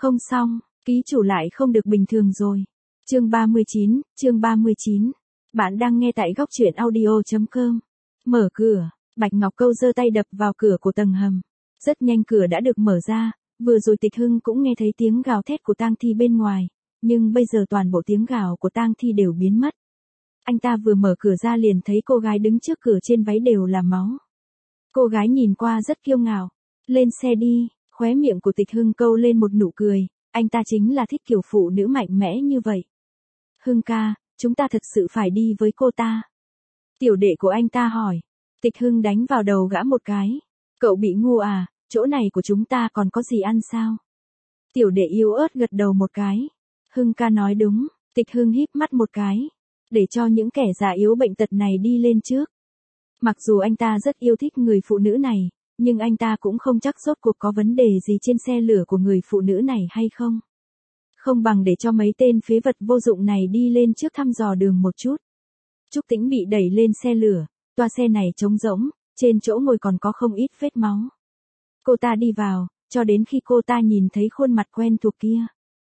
Không xong, ký chủ lại không được bình thường rồi. Chương 39. Bạn đang nghe tại góc truyện audio.com. Mở cửa, Bạch Ngọc Câu giơ tay đập vào cửa của tầng hầm. Rất nhanh cửa đã được mở ra, vừa rồi Tịch Hưng cũng nghe thấy tiếng gào thét của tang thi bên ngoài, nhưng bây giờ toàn bộ tiếng gào của tang thi đều biến mất. Anh ta vừa mở cửa ra liền thấy cô gái đứng trước cửa trên váy đều là máu. Cô gái nhìn qua rất kiêu ngạo. Lên xe đi, khóe miệng của Tịch Hưng câu lên một nụ cười, anh ta chính là thích kiểu phụ nữ mạnh mẽ như vậy. Hưng ca, chúng ta thật sự phải đi với cô ta. Tiểu đệ của anh ta hỏi. Tịch Hưng đánh vào đầu gã một cái. Cậu bị ngu à, chỗ này của chúng ta còn có gì ăn sao? Tiểu đệ yếu ớt gật đầu một cái. Hưng ca nói đúng, Tịch Hưng híp mắt một cái. Để cho những kẻ già yếu bệnh tật này đi lên trước. Mặc dù anh ta rất yêu thích người phụ nữ này, nhưng anh ta cũng không chắc rốt cuộc có vấn đề gì trên xe lửa của người phụ nữ này hay không. Không bằng để cho mấy tên phế vật vô dụng này đi lên trước thăm dò đường một chút. Trúc Tĩnh bị đẩy lên xe lửa, toa xe này trống rỗng, trên chỗ ngồi còn có không ít vết máu. Cô ta đi vào, cho đến khi cô ta nhìn thấy khuôn mặt quen thuộc kia.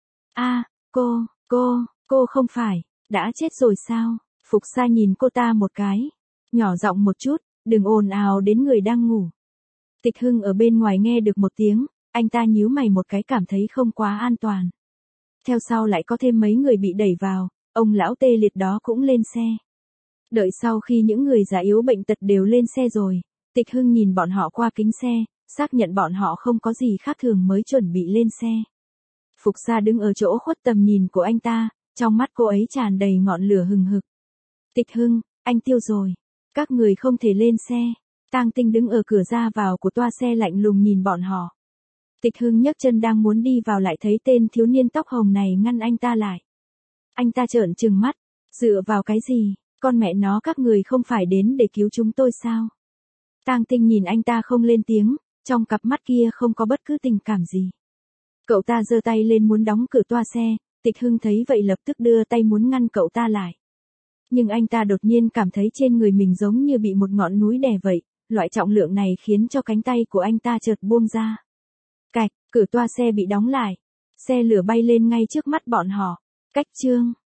Cô không phải, đã chết rồi sao? Phục Sa nhìn cô ta một cái, nhỏ giọng một chút, đừng ồn ào đến người đang ngủ. Tịch Hưng ở bên ngoài nghe được một tiếng, anh ta nhíu mày một cái cảm thấy không quá an toàn. Theo sau lại có thêm mấy người bị đẩy vào, ông lão tê liệt đó cũng lên xe. Đợi sau khi những người già yếu bệnh tật đều lên xe rồi, Tịch Hưng nhìn bọn họ qua kính xe, xác nhận bọn họ không có gì khác thường mới chuẩn bị lên xe. Phục Sa đứng ở chỗ khuất tầm nhìn của anh ta, trong mắt cô ấy tràn đầy ngọn lửa hừng hực. Tịch Hưng, anh tiêu rồi. Các người không thể lên xe. Tang Tinh đứng ở cửa ra vào của toa xe lạnh lùng nhìn bọn họ. Tịch Hưng nhấc chân đang muốn đi vào lại thấy tên thiếu niên tóc hồng này ngăn anh ta lại. Anh ta trợn trừng mắt. Dựa vào cái gì? Con mẹ nó các người không phải đến để cứu chúng tôi sao? Tang Tinh nhìn anh ta không lên tiếng, trong cặp mắt kia không có bất cứ tình cảm gì. Cậu ta giơ tay lên muốn đóng cửa toa xe, Tịch Hưng thấy vậy lập tức đưa tay muốn ngăn cậu ta lại. Nhưng anh ta đột nhiên cảm thấy trên người mình giống như bị một ngọn núi đè vậy, loại trọng lượng này khiến cho cánh tay của anh ta chợt buông ra. Cạch, cửa toa xe bị đóng lại. Xe lửa bay lên ngay trước mắt bọn họ. Cách chương.